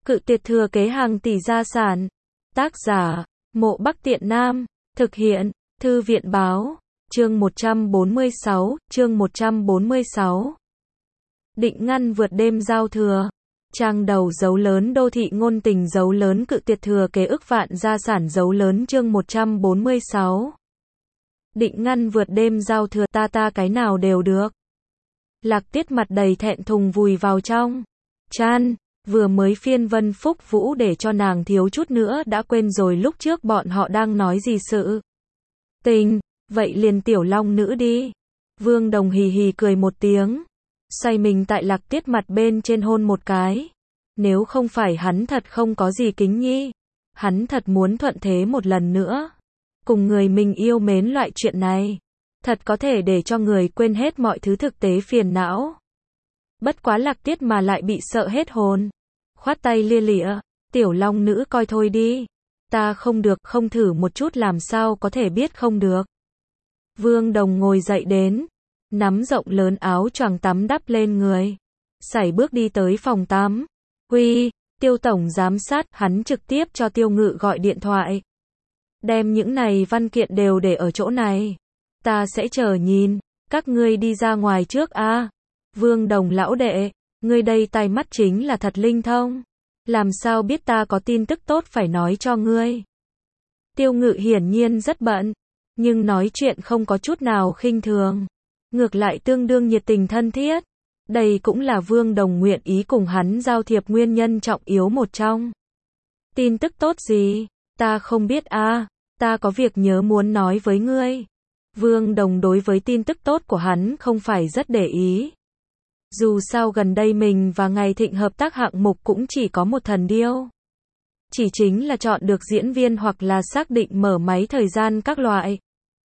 Cự tuyệt thừa kế hàng tỷ gia sản. Tác giả, Mộ Bắc Tiện Nam. Thực hiện, Thư viện báo. Chương 146, chương 146. Định ngăn vượt đêm giao thừa. Trang đầu dấu lớn đô thị ngôn tình dấu lớn cự tuyệt thừa kế ức vạn gia sản dấu lớn chương 146. Định ngăn vượt đêm giao thừa ta cái nào đều được. Lạc Tiết mặt đầy thẹn thùng vùi vào trong chăn, vừa mới phiên Vân Phúc Vũ để cho nàng thiếu chút nữa đã quên rồi lúc trước bọn họ đang nói gì sự tình, vậy liền tiểu long nữ đi. Vương Đồng hì hì cười một tiếng, xoay mình tại Lạc Tiết mặt bên trên hôn một cái. Nếu không phải hắn thật không có gì kính nhi, hắn thật muốn thuận thế một lần nữa. Cùng người mình yêu mến loại chuyện này, thật có thể để cho người quên hết mọi thứ thực tế phiền não. Bất quá Lạc Tiết mà lại bị sợ hết hồn, khoát tay lia lịa, tiểu long nữ coi thôi đi, ta không được, không thử một chút làm sao có thể biết không được. Vương Đồng ngồi dậy đến, nắm rộng lớn áo choàng tắm đắp lên người, sải bước đi tới phòng tắm. Huy, Tiêu tổng giám sát, hắn trực tiếp cho Tiêu Ngự gọi điện thoại. Đem những này văn kiện đều để ở chỗ này. Ta sẽ chờ nhìn, các ngươi đi ra ngoài trước a. Vương Đồng lão đệ, ngươi đây tai mắt chính là thật linh thông. Làm sao biết ta có tin tức tốt phải nói cho ngươi. Tiêu Ngự hiển nhiên rất bận, nhưng nói chuyện không có chút nào khinh thường. Ngược lại tương đương nhiệt tình thân thiết. Đây cũng là Vương Đồng nguyện ý cùng hắn giao thiệp nguyên nhân trọng yếu một trong. Tin tức tốt gì? Ta không biết a, ta có việc nhớ muốn nói với ngươi. Vương Đồng đối với tin tức tốt của hắn không phải rất để ý. Dù sao gần đây mình và Ngày Thịnh hợp tác hạng mục cũng chỉ có một thần điêu. Chỉ chính là chọn được diễn viên hoặc là xác định mở máy thời gian các loại.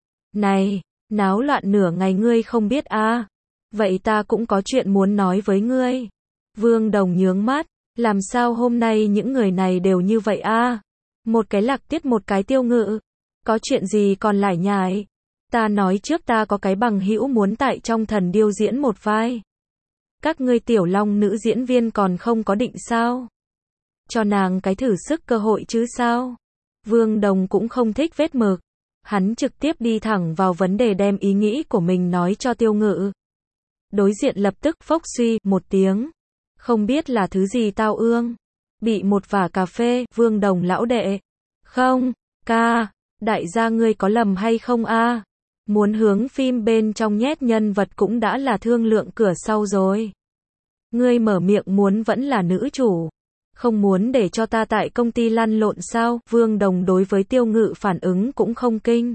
Này, náo loạn nửa ngày ngươi không biết a? Vậy ta cũng có chuyện muốn nói với ngươi. Vương Đồng nhướng mắt, làm sao hôm nay những người này đều như vậy a? Một cái Lạc Tiết một cái Tiêu Ngự. Có chuyện gì còn lải nhải? Ta nói trước ta có cái bằng hữu muốn tại trong thần điêu diễn một vai. Các ngươi tiểu long nữ diễn viên còn không có định sao? Cho nàng cái thử sức cơ hội chứ sao? Vương Đồng cũng không thích vết mực. Hắn trực tiếp đi thẳng vào vấn đề đem ý nghĩ của mình nói cho Tiêu Ngự. Đối diện lập tức phốc suy một tiếng. Không biết là thứ gì tao ương. Bị một vả cà phê, Vương Đồng lão đệ. Không, ca, đại gia ngươi có lầm hay không a? Muốn hướng phim bên trong nhét nhân vật cũng đã là thương lượng cửa sau rồi. Ngươi mở miệng muốn vẫn là nữ chủ. Không muốn để cho ta tại công ty lăn lộn sao? Vương Đồng đối với Tiêu Ngự phản ứng cũng không kinh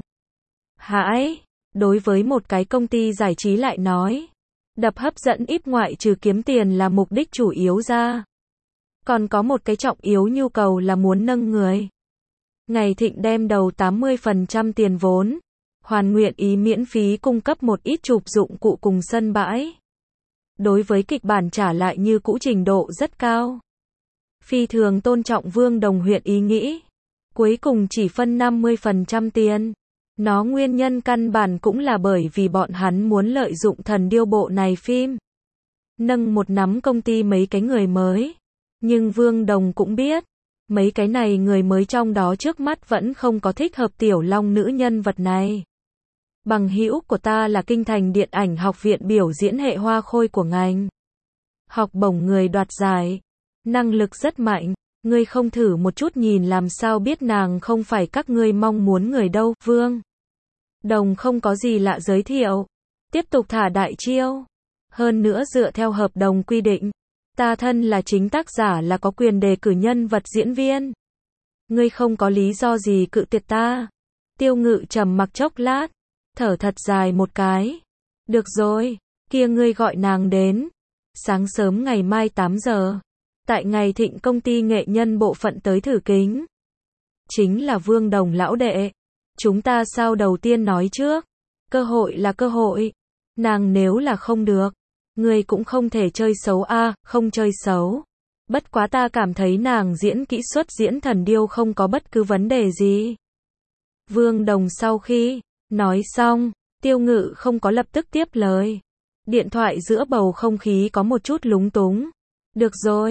hãi. Đối với một cái công ty giải trí lại nói. Đập hấp dẫn ít ngoại trừ kiếm tiền là mục đích chủ yếu ra. Còn có một cái trọng yếu nhu cầu là muốn nâng người. Ngày Thịnh đem đầu 80% tiền vốn. Hoàn nguyện ý miễn phí cung cấp một ít chụp dụng cụ cùng sân bãi. Đối với kịch bản trả lại như cũ trình độ rất cao. Phi thường tôn trọng Vương Đồng huyện ý nghĩ. Cuối cùng chỉ phân 50% tiền. Nó nguyên nhân căn bản cũng là bởi vì bọn hắn muốn lợi dụng thần điêu bộ này phim. Nâng một nắm công ty mấy cái người mới. Nhưng Vương Đồng cũng biết. Mấy cái này người mới trong đó trước mắt vẫn không có thích hợp tiểu long nữ nhân vật này. Bằng hữu của ta là Kinh Thành Điện ảnh học viện biểu diễn hệ hoa khôi của ngành. Học bổng người đoạt giải. Năng lực rất mạnh. Ngươi không thử một chút nhìn làm sao biết nàng không phải các ngươi mong muốn người đâu. Vương Đồng không có gì lạ giới thiệu. Tiếp tục thả đại chiêu. Hơn nữa dựa theo hợp đồng quy định. Ta thân là chính tác giả là có quyền đề cử nhân vật diễn viên. Ngươi không có lý do gì cự tuyệt ta. Tiêu Ngự trầm mặc chốc lát. Thở thật dài một cái. Được rồi, kia ngươi gọi nàng đến. Sáng sớm ngày mai 8 giờ. Tại Ngày Thịnh công ty nghệ nhân bộ phận tới thử kính. Chính là Vương Đồng lão đệ. Chúng ta sao đầu tiên nói trước. Cơ hội là cơ hội. Nàng nếu là không được. Ngươi cũng không thể chơi xấu a, không chơi xấu. Bất quá ta cảm thấy nàng diễn kỹ xuất diễn thần điêu không có bất cứ vấn đề gì. Vương Đồng sau khi nói xong, Tiêu Ngự không có lập tức tiếp lời. Điện thoại giữa bầu không khí có một chút lúng túng. Được rồi,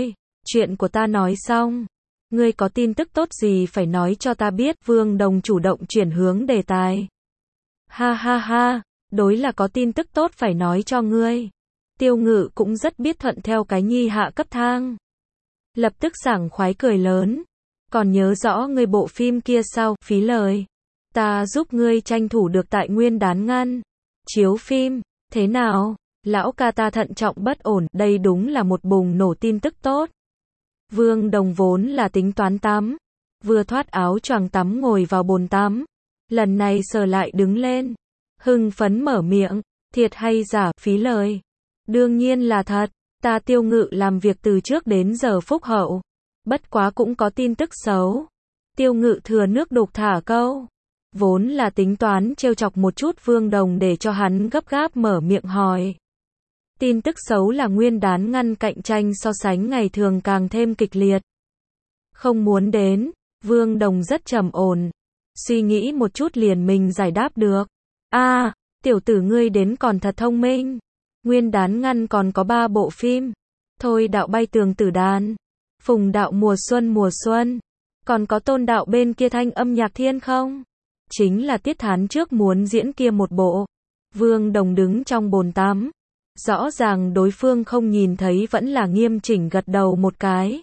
chuyện của ta nói xong. Ngươi có tin tức tốt gì phải nói cho ta biết, Vương Đồng chủ động chuyển hướng đề tài. Ha ha ha, đối là có tin tức tốt phải nói cho ngươi. Tiêu Ngự cũng rất biết thuận theo cái nhi hạ cấp thang. Lập tức sảng khoái cười lớn. Còn nhớ rõ ngươi bộ phim kia sao, phí lời. Ta giúp ngươi tranh thủ được tại Nguyên Đán ngăn chiếu phim, thế nào? Lão ca ta thận trọng bất ổn, đây đúng là một bùng nổ tin tức tốt. Vương Đồng vốn là tính toán tắm, vừa thoát áo choàng tắm ngồi vào bồn tắm, lần này sờ lại đứng lên, hưng phấn mở miệng, thiệt hay giả, phí lời. Đương nhiên là thật, ta Tiêu Ngự làm việc từ trước đến giờ phúc hậu, bất quá cũng có tin tức xấu. Tiêu Ngự thừa nước đục thả câu, vốn là tính toán trêu chọc một chút Vương Đồng để cho hắn gấp gáp mở miệng hỏi. Tin tức xấu là Nguyên Đán ngăn cạnh tranh so sánh ngày thường càng thêm kịch liệt. Không muốn đến, Vương Đồng rất trầm ổn, suy nghĩ một chút liền mình giải đáp được. Tiểu tử ngươi đến còn thật thông minh. Nguyên Đán ngăn còn có 3 bộ phim. Thôi đạo bay tường tử đàn, Phùng đạo mùa xuân, còn có Tôn đạo bên kia Thanh âm nhạc thiên không? Chính là Tiết Thán trước muốn diễn kia một bộ. Vương Đồng đứng trong bồn tắm. Rõ ràng đối phương không nhìn thấy vẫn là nghiêm chỉnh gật đầu một cái.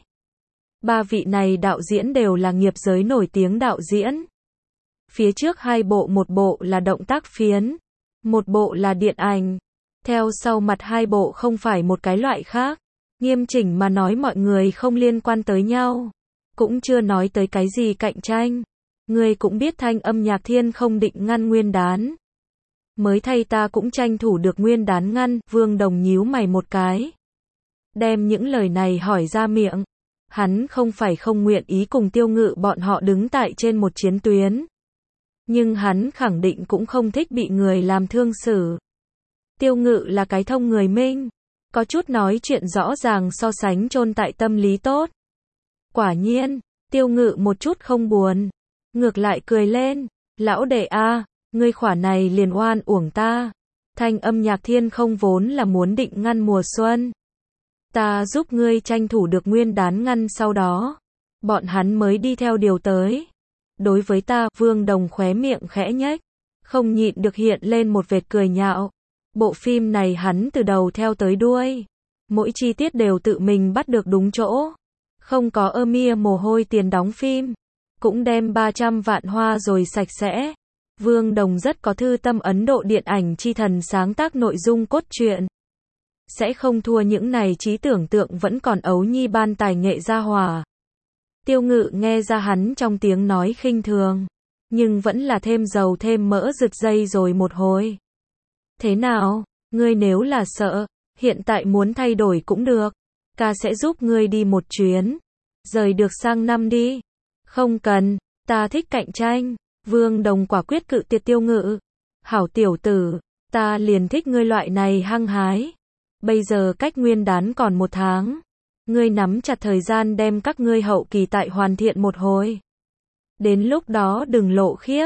3 vị này đạo diễn đều là nghiệp giới nổi tiếng đạo diễn. Phía trước 2 bộ, một bộ là động tác phiến, một bộ là điện ảnh. Theo sau mặt 2 bộ không phải một cái loại khác. Nghiêm chỉnh mà nói mọi người không liên quan tới nhau. Cũng chưa nói tới cái gì cạnh tranh. Người cũng biết Thanh âm nhạc thiên không định ngăn Nguyên Đán. Mới thay ta cũng tranh thủ được Nguyên Đán ngăn, Vương Đồng nhíu mày một cái. Đem những lời này hỏi ra miệng. Hắn không phải không nguyện ý cùng Tiêu Ngự bọn họ đứng tại trên một chiến tuyến. Nhưng hắn khẳng định cũng không thích bị người làm thương xử. Tiêu Ngự là cái thông người minh. Có chút nói chuyện rõ ràng so sánh chôn tại tâm lý tốt. Quả nhiên, Tiêu Ngự một chút không buồn. Ngược lại cười lên. Lão đệ a, ngươi khỏa này liền oan uổng ta. Thanh âm nhạc thiên không vốn là muốn định ngăn mùa xuân. Ta giúp ngươi tranh thủ được Nguyên Đán ngăn sau đó. Bọn hắn mới đi theo điều tới. Đối với ta, Vương Đồng khóe miệng khẽ nhếch. Không nhịn được hiện lên một vệt cười nhạo. Bộ phim này hắn từ đầu theo tới đuôi. Mỗi chi tiết đều tự mình bắt được đúng chỗ. Không có mia mồ hôi tiền đóng phim. Cũng đem 300 vạn hoa rồi sạch sẽ. Vương Đồng rất có thư tâm Ấn Độ điện ảnh chi thần sáng tác nội dung cốt truyện. Sẽ không thua những này trí tưởng tượng vẫn còn ấu nhi ban tài nghệ gia hỏa. Tiêu Ngự nghe ra hắn trong tiếng nói khinh thường. Nhưng vẫn là thêm dầu thêm mỡ rực dây rồi một hồi. Thế nào, ngươi nếu là sợ, hiện tại muốn thay đổi cũng được. Ca sẽ giúp ngươi đi một chuyến. Rời được sang năm đi. Không cần, ta thích cạnh tranh. Vương Đồng quả quyết cự tuyệt Tiêu Ngự. Hảo tiểu tử, ta liền thích ngươi loại này hăng hái. Bây giờ cách Nguyên Đán còn 1 tháng. Ngươi nắm chặt thời gian đem các ngươi hậu kỳ tại hoàn thiện một hồi. Đến lúc đó đừng lộ khiếp.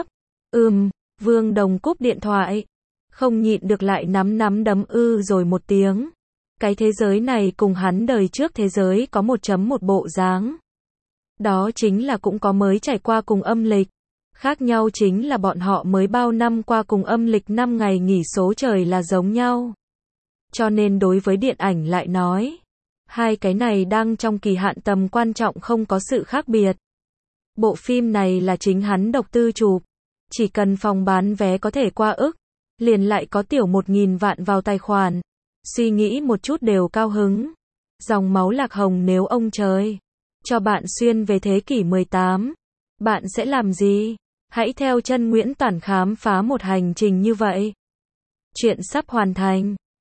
Vương Đồng cúp điện thoại. Không nhịn được lại nắm đấm rồi một tiếng. Cái thế giới này cùng hắn đời trước thế giới có 1.1 bộ dáng. Đó chính là cũng có mới trải qua cùng âm lịch. Khác nhau chính là bọn họ mới bao năm qua cùng âm lịch 5 ngày nghỉ số trời là giống nhau. Cho nên đối với điện ảnh lại nói, 2 cái này đang trong kỳ hạn tầm quan trọng không có sự khác biệt. Bộ phim này là chính hắn độc tư chụp. Chỉ cần phòng bán vé có thể qua ức, liền lại có tiểu 1.000 vạn vào tài khoản. Suy nghĩ một chút đều cao hứng. Dòng máu lạc hồng nếu ông trời cho bạn xuyên về thế kỷ 18, bạn sẽ làm gì? Hãy theo chân Nguyễn Toản khám phá một hành trình như vậy. Chuyện sắp hoàn thành.